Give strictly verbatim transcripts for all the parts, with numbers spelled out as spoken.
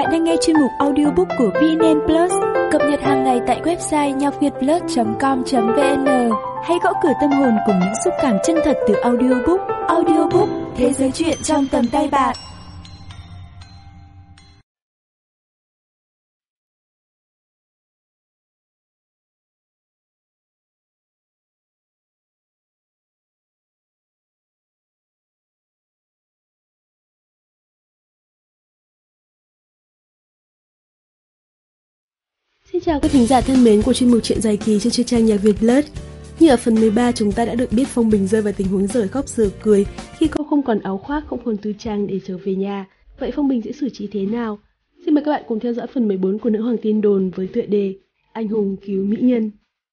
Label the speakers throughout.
Speaker 1: Bạn đang nghe chuyên mục audiobook của vê en en Plus, cập nhật hàng ngày tại website nhạc việt plus chấm com chấm vn. Hãy gõ cửa tâm hồn cùng những xúc cảm chân thật từ audiobook. Audiobook, thế giới chuyện trong tầm tay bạn.
Speaker 2: Xin chào các thính giả thân mến của chuyên mục truyện dài kỳ trên chuyên trang Nhạc Việt Plus. Như ở phần mười ba, chúng ta đã được biết Phong Bình rơi vào tình huống dở khóc dở cười khi cô không còn áo khoác, không còn tư trang để trở về nhà. Vậy Phong Bình sẽ xử trí thế nào? Xin mời các bạn cùng theo dõi phần mười bốn của Nữ Hoàng Tin Đồn với tựa đề Anh hùng cứu mỹ nhân.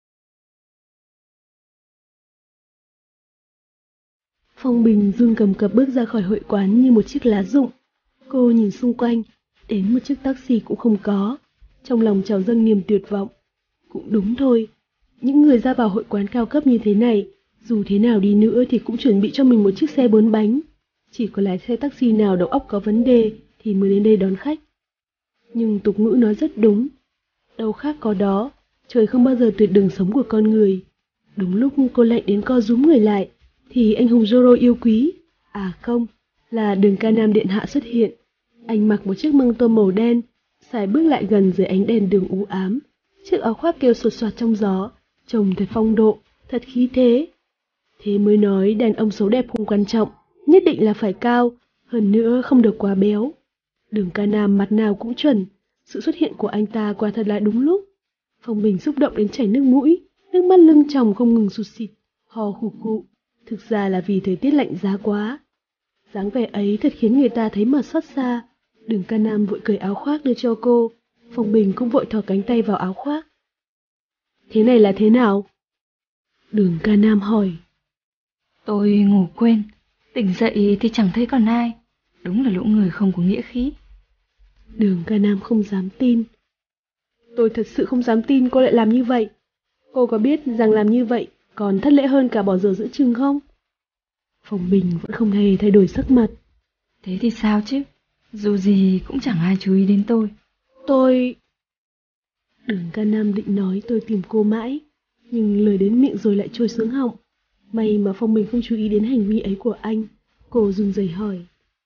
Speaker 2: Phong Bình run cầm cập bước ra khỏi hội quán như một chiếc lá rụng. Cô nhìn xung quanh, đến một chiếc taxi cũng không có. Trong lòng trào dâng niềm tuyệt vọng. Cũng đúng thôi, những người ra vào hội quán cao cấp như thế này, dù thế nào đi nữa thì cũng chuẩn bị cho mình một chiếc xe bốn bánh. Chỉ có lái xe taxi nào đầu óc có vấn đề thì mới đến đây đón khách. Nhưng tục ngữ nói rất đúng. Đâu khác có đó, trời không bao giờ tuyệt đường sống của con người. Đúng lúc cô lạnh đến co rúm người lại, thì anh hùng Zoro yêu quý, à không, là Đường Ca Nam điện hạ xuất hiện. Anh mặc một chiếc măng tô màu đen, sải bước lại gần dưới ánh đèn đường u ám. Chiếc áo khoác kêu sột soạt trong gió, trông thật phong độ, thật khí thế. Thế mới nói đàn ông xấu đẹp không quan trọng, nhất định là phải cao, hơn nữa không được quá béo. Đường Ca Nam mặt nào cũng chuẩn, sự xuất hiện của anh ta quả thật là đúng lúc. Phong Bình xúc động đến chảy nước mũi, nước mắt lưng tròng không ngừng sụt xịt, hò khụ khụ. Thực ra là vì thời tiết lạnh giá quá. Dáng vẻ ấy thật khiến người ta thấy mà xót xa. Đường Ca Nam vội cởi áo khoác đưa cho cô, Phong Bình cũng vội thò cánh tay vào áo khoác. Thế này là thế nào? Đường Ca Nam hỏi.
Speaker 3: Tôi ngủ quên, tỉnh dậy thì chẳng thấy còn ai. Đúng là lũ người không có nghĩa khí.
Speaker 2: Đường Ca Nam không dám tin. Tôi thật sự không dám tin cô lại làm như vậy. Cô có biết rằng làm như vậy còn thất lễ hơn cả bỏ dở giữa chừng không? Phong Bình vẫn không hề thay đổi sắc mặt.
Speaker 3: Thế thì sao chứ? Dù gì cũng chẳng ai chú ý đến tôi.
Speaker 2: Tôi... Đường Ca Nam định nói tôi tìm cô mãi, nhưng lời đến miệng rồi lại trôi xuống họng. May mà Phong Bình không chú ý đến hành vi ấy của anh. Cô run rẩy hỏi.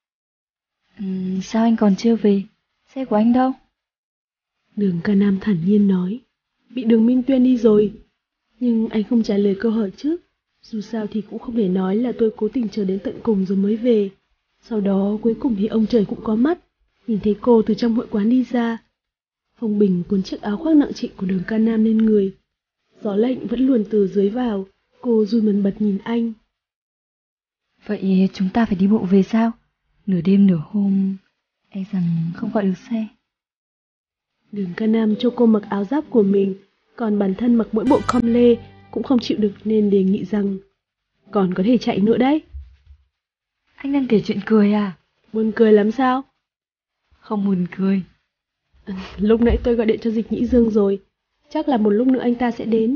Speaker 3: uhm, Sao anh còn chưa về? Xe của anh đâu?
Speaker 2: Đường Ca Nam thản nhiên nói. Bị Đường Minh Tuyên đi rồi. Nhưng anh không trả lời câu hỏi trước. Dù sao thì cũng không thể nói là tôi cố tình chờ đến tận cùng rồi mới về. Sau đó cuối cùng thì ông trời cũng có mắt, nhìn thấy cô từ trong hội quán đi ra. Phong Bình cuốn chiếc áo khoác nặng trịch của Đường Ca Nam lên người. Gió lạnh vẫn luồn từ dưới vào, cô run bần bật nhìn anh.
Speaker 3: Vậy chúng ta phải đi bộ về sao? Nửa đêm nửa hôm, e rằng không gọi được xe.
Speaker 2: Đường Ca Nam cho cô mặc áo giáp của mình, còn bản thân mặc mỗi bộ com lê cũng không chịu được nên đề nghị rằng còn có thể chạy nữa đấy.
Speaker 3: Anh đang kể chuyện cười à?
Speaker 2: Buồn cười lắm sao?
Speaker 3: Không buồn cười.
Speaker 2: Lúc nãy tôi gọi điện cho Dịch Nhĩ Dương rồi, chắc là một lúc nữa anh ta sẽ đến.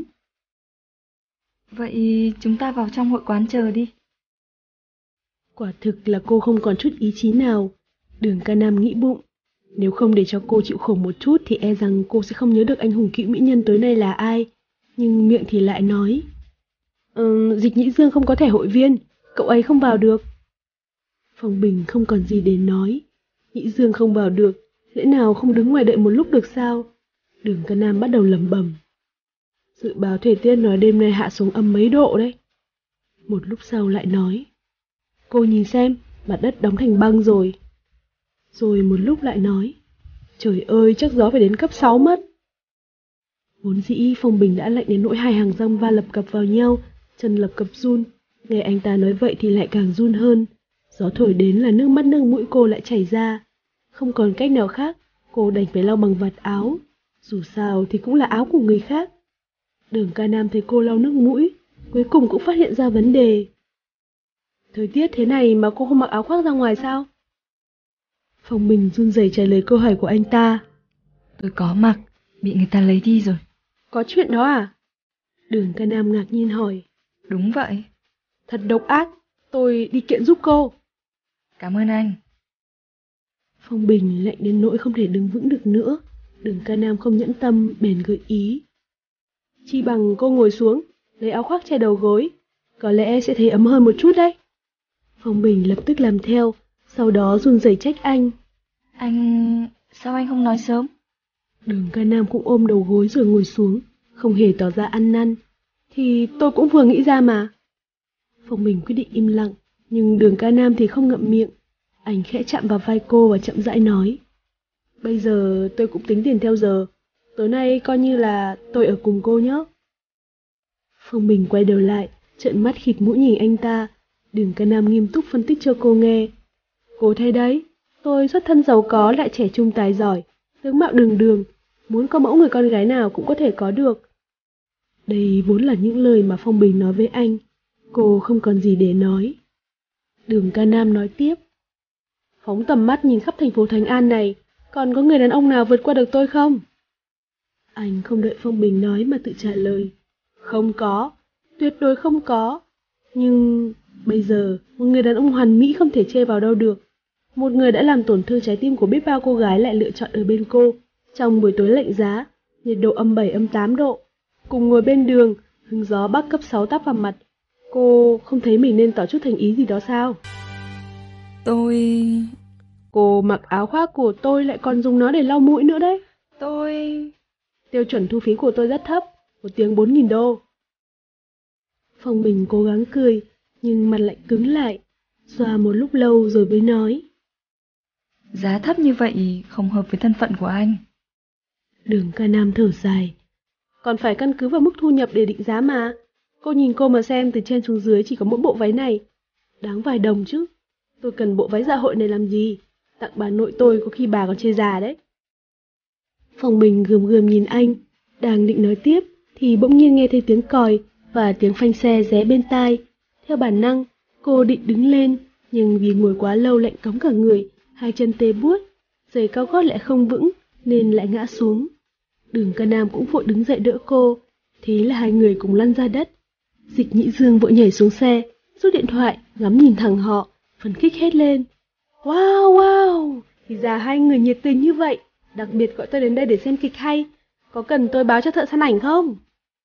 Speaker 3: Vậy chúng ta vào trong hội quán chờ đi.
Speaker 2: Quả thực là cô không còn chút ý chí nào. Đường Ca Nam nghĩ bụng, nếu không để cho cô chịu khổ một chút thì e rằng cô sẽ không nhớ được anh hùng cựu mỹ nhân tối nay là ai. Nhưng miệng thì lại nói, ừ, Dịch Nhĩ Dương không có thẻ hội viên, cậu ấy không vào được. Phong Bình không còn gì để nói. Nhĩ Dương không vào được, lẽ nào không đứng ngoài đợi một lúc được sao? Đường Ca Nam bắt đầu lẩm bẩm. Dự báo thời tiết nói đêm nay hạ xuống âm mấy độ đấy. Một lúc sau lại nói, cô nhìn xem, mặt đất đóng thành băng rồi. Rồi một lúc lại nói, trời ơi chắc gió phải đến cấp sáu mất. Vốn dĩ Phong Bình đã lạnh đến nỗi hai hàng răng va lập cập vào nhau, chân lập cập run. Nghe anh ta nói vậy thì lại càng run hơn. Gió thổi đến là nước mắt nước mũi cô lại chảy ra. Không còn cách nào khác, cô đành phải lau bằng vạt áo. Dù sao thì cũng là áo của người khác. Đường Ca Nam thấy cô lau nước mũi, cuối cùng cũng phát hiện ra vấn đề. Thời tiết thế này mà cô không mặc áo khoác ra ngoài sao? Phong Bình run rẩy trả lời câu hỏi của anh ta.
Speaker 3: Tôi có mặc, bị người ta lấy đi rồi.
Speaker 2: Có chuyện đó à? Đường Ca Nam ngạc nhiên hỏi.
Speaker 3: Đúng vậy.
Speaker 2: Thật độc ác, tôi đi kiện giúp cô.
Speaker 3: Cảm ơn anh.
Speaker 2: Phong Bình lạnh đến nỗi không thể đứng vững được nữa. Đường Ca Nam không nhẫn tâm bèn gợi ý. Chi bằng cô ngồi xuống, lấy áo khoác che đầu gối, có lẽ sẽ thấy ấm hơn một chút đấy. Phong Bình lập tức làm theo, sau đó run rẩy trách anh.
Speaker 3: Anh... sao anh không nói sớm?
Speaker 2: Đường Ca Nam cũng ôm đầu gối rồi ngồi xuống, không hề tỏ ra ăn năn. Thì tôi cũng vừa nghĩ ra mà. Phong Bình quyết định im lặng, nhưng Đường Ca Nam thì không ngậm miệng. Anh khẽ chạm vào vai cô và chậm rãi nói. Bây giờ tôi cũng tính tiền theo giờ, tối nay coi như là tôi ở cùng cô nhé. Phong Bình quay đầu lại, trợn mắt khịt mũi nhìn anh ta. Đường Ca Nam nghiêm túc phân tích cho cô nghe. Cô thấy đấy, tôi xuất thân giàu có lại trẻ trung tài giỏi, tướng mạo đường đường, muốn có mẫu người con gái nào cũng có thể có được. Đây vốn là những lời mà Phong Bình nói với anh. Cô không còn gì để nói. Đường Ca Nam nói tiếp. Phóng tầm mắt nhìn khắp thành phố Thánh An này, còn có người đàn ông nào vượt qua được tôi không? Anh không đợi Phong Bình nói mà tự trả lời. Không có, tuyệt đối không có. Nhưng bây giờ, một người đàn ông hoàn mỹ không thể chê vào đâu được. Một người đã làm tổn thương trái tim của biết bao cô gái lại lựa chọn ở bên cô. Trong buổi tối lạnh giá, nhiệt độ âm bảy âm tám độ. Cùng ngồi bên đường, hứng gió bắc cấp sáu táp vào mặt. Cô không thấy mình nên tỏ chút thành ý gì đó sao?
Speaker 3: Tôi...
Speaker 2: Cô mặc áo khoác của tôi lại còn dùng nó để lau mũi nữa đấy.
Speaker 3: Tôi...
Speaker 2: Tiêu chuẩn thu phí của tôi rất thấp, một tiếng bốn nghìn đô. Phong Bình cố gắng cười, nhưng mặt lại cứng lại. Xoa một lúc lâu rồi mới nói.
Speaker 3: Giá thấp như vậy không hợp với thân phận của anh.
Speaker 2: Đường Ca Nam thở dài. Còn phải căn cứ vào mức thu nhập để định giá mà. Cô nhìn cô mà xem, từ trên xuống dưới chỉ có mỗi bộ váy này. Đáng vài đồng chứ. Tôi cần bộ váy dạ hội này làm gì? Tặng bà nội tôi có khi bà còn chê già đấy. Phong Bình gườm gườm nhìn anh, đang định nói tiếp thì bỗng nhiên nghe thấy tiếng còi và tiếng phanh xe ré bên tai. Theo bản năng, cô định đứng lên, nhưng vì ngồi quá lâu lạnh cóng cả người, hai chân tê buốt, giày cao gót lại không vững nên lại ngã xuống. Đường Ca Nam cũng vội đứng dậy đỡ cô, thế là hai người cùng lăn ra đất. Dịch Nhĩ Dương vội nhảy xuống xe, rút điện thoại, ngắm nhìn thẳng họ, phấn khích hét lên. Wow, wow, thì ra hai người nhiệt tình như vậy, đặc biệt gọi tôi đến đây để xem kịch hay. Có cần tôi báo cho thợ săn ảnh không?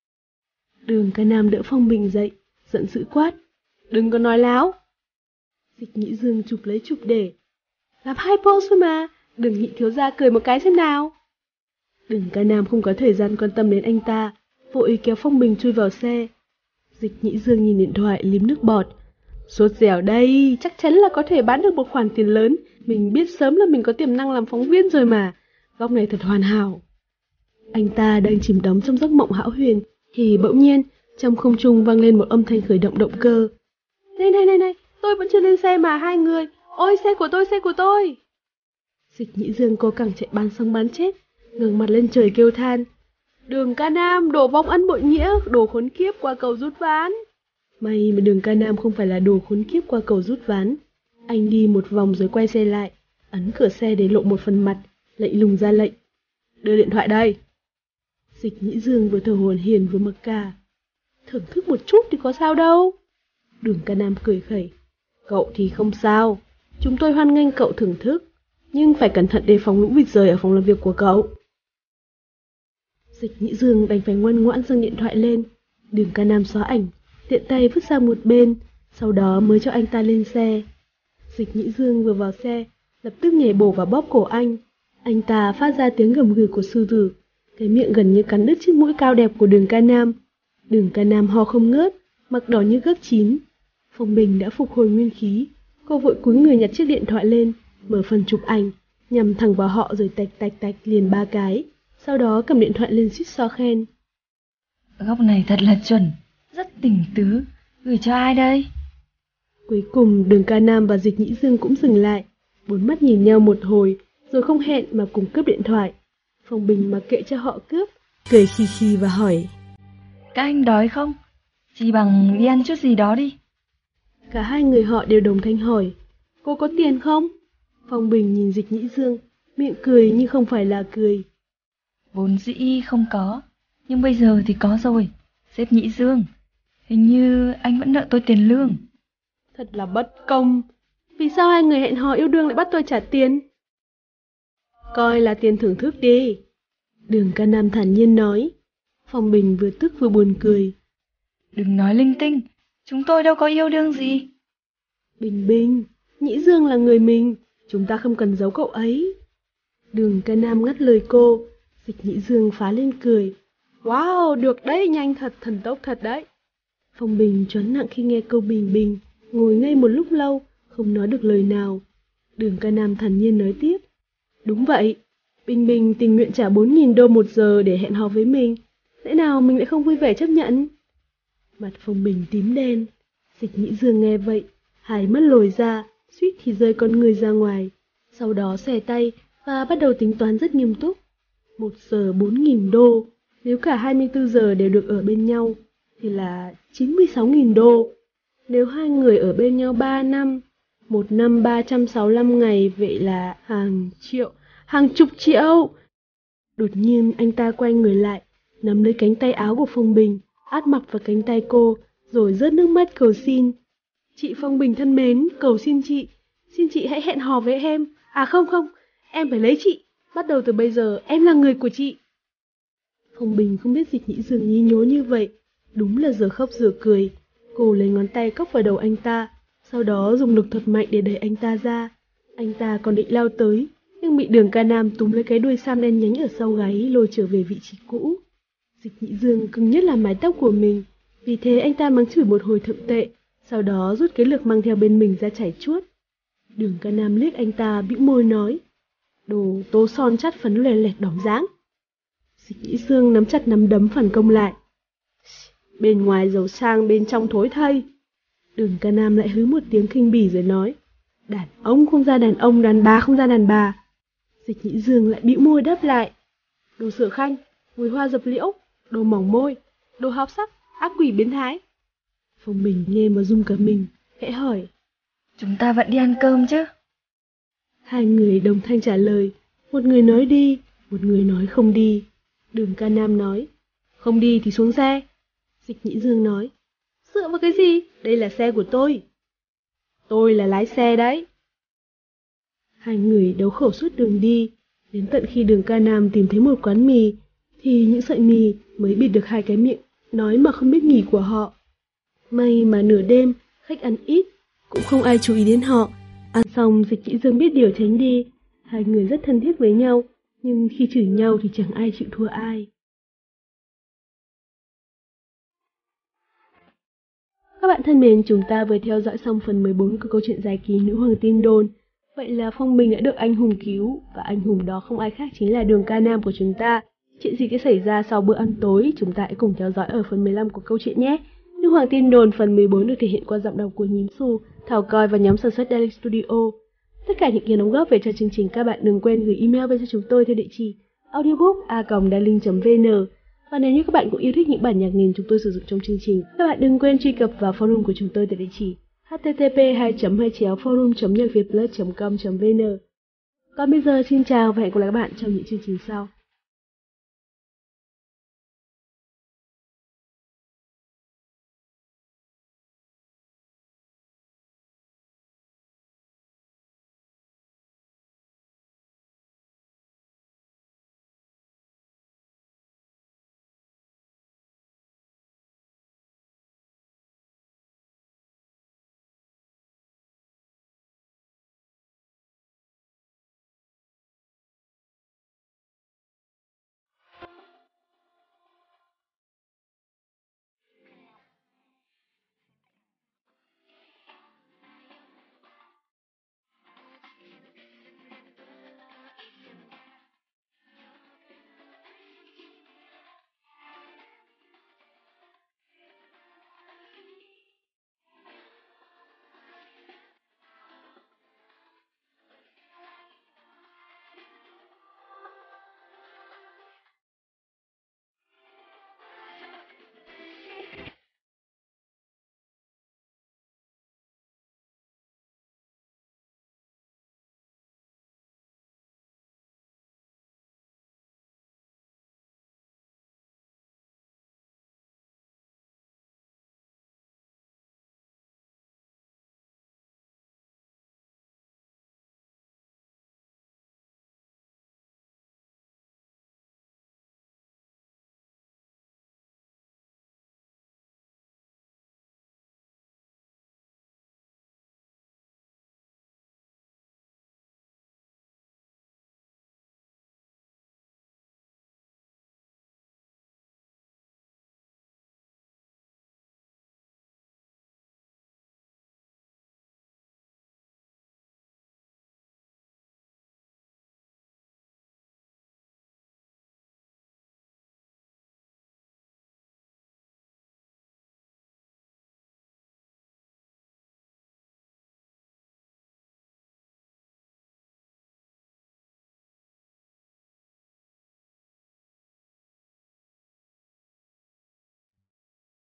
Speaker 2: Đường Ca Nam đỡ Phong Bình dậy, giận dữ quát. Đừng có nói láo. Dịch Nhĩ Dương chụp lấy chụp để. Làm hai pose thôi mà, đừng nhị thiếu gia cười một cái xem nào. Đường Ca Nam không có thời gian quan tâm đến anh ta, vội kéo Phong Bình chui vào xe. Dịch Nhĩ Dương nhìn điện thoại liếm nước bọt. Sốt dẻo đây, chắc chắn là có thể bán được một khoản tiền lớn. Mình biết sớm là mình có tiềm năng làm phóng viên rồi mà. Góc này thật hoàn hảo. Anh ta đang chìm đắm trong giấc mộng hão huyền, thì bỗng nhiên trong không trung vang lên một âm thanh khởi động động cơ. Này này này này, tôi vẫn chưa lên xe mà hai người. Ôi xe của tôi, xe của tôi. Dịch Nhĩ Dương cố càng chạy bán sống bán chết, ngẩng mặt lên trời kêu than. Đường Ca Nam, đồ vong ăn bội nghĩa, đồ khốn kiếp qua cầu rút ván. May mà Đường Ca Nam không phải là đồ khốn kiếp qua cầu rút ván. Anh đi một vòng rồi quay xe lại, ấn cửa xe để lộ một phần mặt, lạnh lùng ra lệnh. Đưa điện thoại đây. Dịch Nhĩ Dương vừa thở hổn hển vừa mặc cả. Thưởng thức một chút thì có sao đâu. Đường Ca Nam cười khẩy. Cậu thì không sao, chúng tôi hoan nghênh cậu thưởng thức, nhưng phải cẩn thận đề phòng lũ vịt rời ở phòng làm việc của cậu. Dịch Nhĩ Dương đành phải ngoan ngoãn dâng điện thoại lên. Đường Ca Nam xóa ảnh, tiện tay vứt sang một bên, sau đó mới cho anh ta lên xe. Dịch Nhĩ Dương vừa vào xe, lập tức nhảy bổ vào bóp cổ anh. Anh ta phát ra tiếng gầm gừ của sư tử, cái miệng gần như cắn đứt chiếc mũi cao đẹp của Đường Ca Nam. Đường Ca Nam ho không ngớt, mặt đỏ như gấc chín. Phong Bình đã phục hồi nguyên khí, cô vội cúi người nhặt chiếc điện thoại lên, mở phần chụp ảnh, nhằm thẳng vào họ rồi tạch tạch tạch liền ba cái. Sau đó cầm điện thoại lên suýt xoa khen.
Speaker 3: Góc này thật là chuẩn, rất tình tứ. Gửi cho ai đây?
Speaker 2: Cuối cùng Đường Ca Nam và Dịch Nhĩ Dương cũng dừng lại, bốn mắt nhìn nhau một hồi, rồi không hẹn mà cùng cướp điện thoại. Phong Bình mặc kệ cho họ cướp, cười khì khì và hỏi.
Speaker 3: Các anh đói không? Chỉ bằng đi ăn chút gì đó đi.
Speaker 2: Cả hai người họ đều đồng thanh hỏi. Cô có tiền không? Phong Bình nhìn Dịch Nhĩ Dương, miệng cười nhưng không phải là cười.
Speaker 3: Vốn dĩ không có, nhưng bây giờ thì có rồi. Sếp Nhĩ Dương, hình như anh vẫn nợ tôi tiền lương.
Speaker 2: Thật là bất công. Vì sao hai người hẹn hò yêu đương lại bắt tôi trả tiền? coi là tiền thưởng thức đi. Đường Ca Nam thản nhiên nói. Phong Bình vừa tức vừa buồn cười.
Speaker 3: Đừng nói linh tinh, chúng tôi đâu có yêu đương gì.
Speaker 2: Bình Bình, Nhĩ Dương là người mình, chúng ta không cần giấu cậu ấy. Đường Ca Nam ngắt lời cô. Dịch Nhĩ Dương phá lên cười. Wow, được đấy, nhanh thật, thần tốc thật đấy. Phong Bình choáng nặng khi nghe câu Bình Bình, ngồi ngây một lúc lâu, không nói được lời nào. Đường Ca Nam thản nhiên nói tiếp. Đúng vậy, Bình Bình tình nguyện trả bốn nghìn đô một giờ để hẹn hò với mình. Lẽ nào mình lại không vui vẻ chấp nhận? Mặt Phong Bình tím đen. Dịch Nhĩ Dương nghe vậy, hai mắt lồi ra, suýt thì rơi con người ra ngoài. Sau đó xòe tay và bắt đầu tính toán rất nghiêm túc. Một giờ bốn nghìn đô, nếu cả hai mươi tư giờ đều được ở bên nhau, thì là chín mươi sáu nghìn đô. Nếu hai người ở bên nhau ba năm, một năm ba trăm sáu mươi lăm ngày, vậy là hàng triệu, hàng chục triệu. Đột nhiên anh ta quay người lại, nắm lấy cánh tay áo của Phong Bình, áp mặt vào cánh tay cô, rồi rớt nước mắt cầu xin. Chị Phong Bình thân mến, cầu xin chị, xin chị hãy hẹn hò với em. À không không, em phải lấy chị, bắt đầu từ bây giờ em là người của chị. Phong Bình không biết Dịch Nhĩ Dương nhí nhố như vậy, đúng là giờ khóc giờ cười. Cô lấy ngón tay cốc vào đầu anh ta, sau đó dùng lực thật mạnh để đẩy anh ta ra. Anh ta còn định lao tới, nhưng bị Đường Ca Nam túm lấy cái đuôi sam đen nhánh ở sau gáy lôi trở về vị trí cũ. Dịch Nhĩ Dương cứng nhất là mái tóc của mình, vì thế anh ta mắng chửi một hồi thượng tệ, sau đó rút cái lược mang theo bên mình ra chảy chuốt. Đường Ca Nam liếc anh ta bĩu môi nói, đồ tô son chát phấn lè lẹt đỏng dáng. Dịch Nhĩ Dương nắm chặt nắm đấm phản công lại. Bên ngoài giàu sang, bên trong thối thây. Đường Ca Nam lại hứ một tiếng khinh bỉ rồi nói, đàn ông không ra đàn ông, đàn bà không ra đàn bà. Dịch Nhĩ Dương lại bĩu môi đáp lại, đồ Sở Khanh, mùi hoa dập liễu, đồ mỏng môi, đồ háo sắc, ác quỷ biến thái. Phong Bình nghe mà rung cả mình, khẽ hỏi,
Speaker 3: Chúng ta vẫn đi ăn cơm chứ?
Speaker 2: Hai người đồng thanh trả lời, một người nói đi, một người nói không đi. Đường Ca Nam nói, không đi thì xuống xe. Dịch Nhĩ Dương nói, dựa vào cái gì, đây là xe của tôi. Tôi là lái xe đấy. Hai người đấu khẩu suốt đường đi, đến tận khi Đường Ca Nam tìm thấy một quán mì, thì những sợi mì mới bịt được hai cái miệng, nói mà không biết nghỉ của họ. May mà nửa đêm, khách ăn ít, cũng không ai chú ý đến họ. Ăn xong Dịch Nhĩ Dương biết điều tránh đi. Hai người rất thân thiết với nhau, nhưng khi chửi nhau thì chẳng ai chịu thua ai. Các bạn thân mến, chúng ta vừa theo dõi xong phần mười bốn của câu chuyện dài kỳ Nữ Hoàng Tin Đồn. Vậy là Phong Bình đã được anh hùng cứu, và anh hùng đó không ai khác chính là Đường Ca Nam của chúng ta. Chuyện gì sẽ xảy ra sau bữa ăn tối, chúng ta hãy cùng theo dõi ở phần mười lăm của câu chuyện nhé. Nữ Hoàng Tin Đồn phần mười bốn được thể hiện qua giọng đọc của Nhím Xu, Thảo Coi và nhóm sản xuất Daily Studio. Tất cả những ý đóng góp về cho chương trình các bạn đừng quên gửi email về cho chúng tôi theo địa chỉ audiobook a còng daling chấm vn. Và nếu như các bạn cũng yêu thích những bản nhạc nền chúng tôi sử dụng trong chương trình, các bạn đừng quên truy cập vào forum của chúng tôi tại địa chỉ h t t p hai chấm hai chéo forum chấm nhạc việt plus chấm com chấm vn. Còn bây giờ xin chào và hẹn gặp lại các bạn trong những chương trình sau.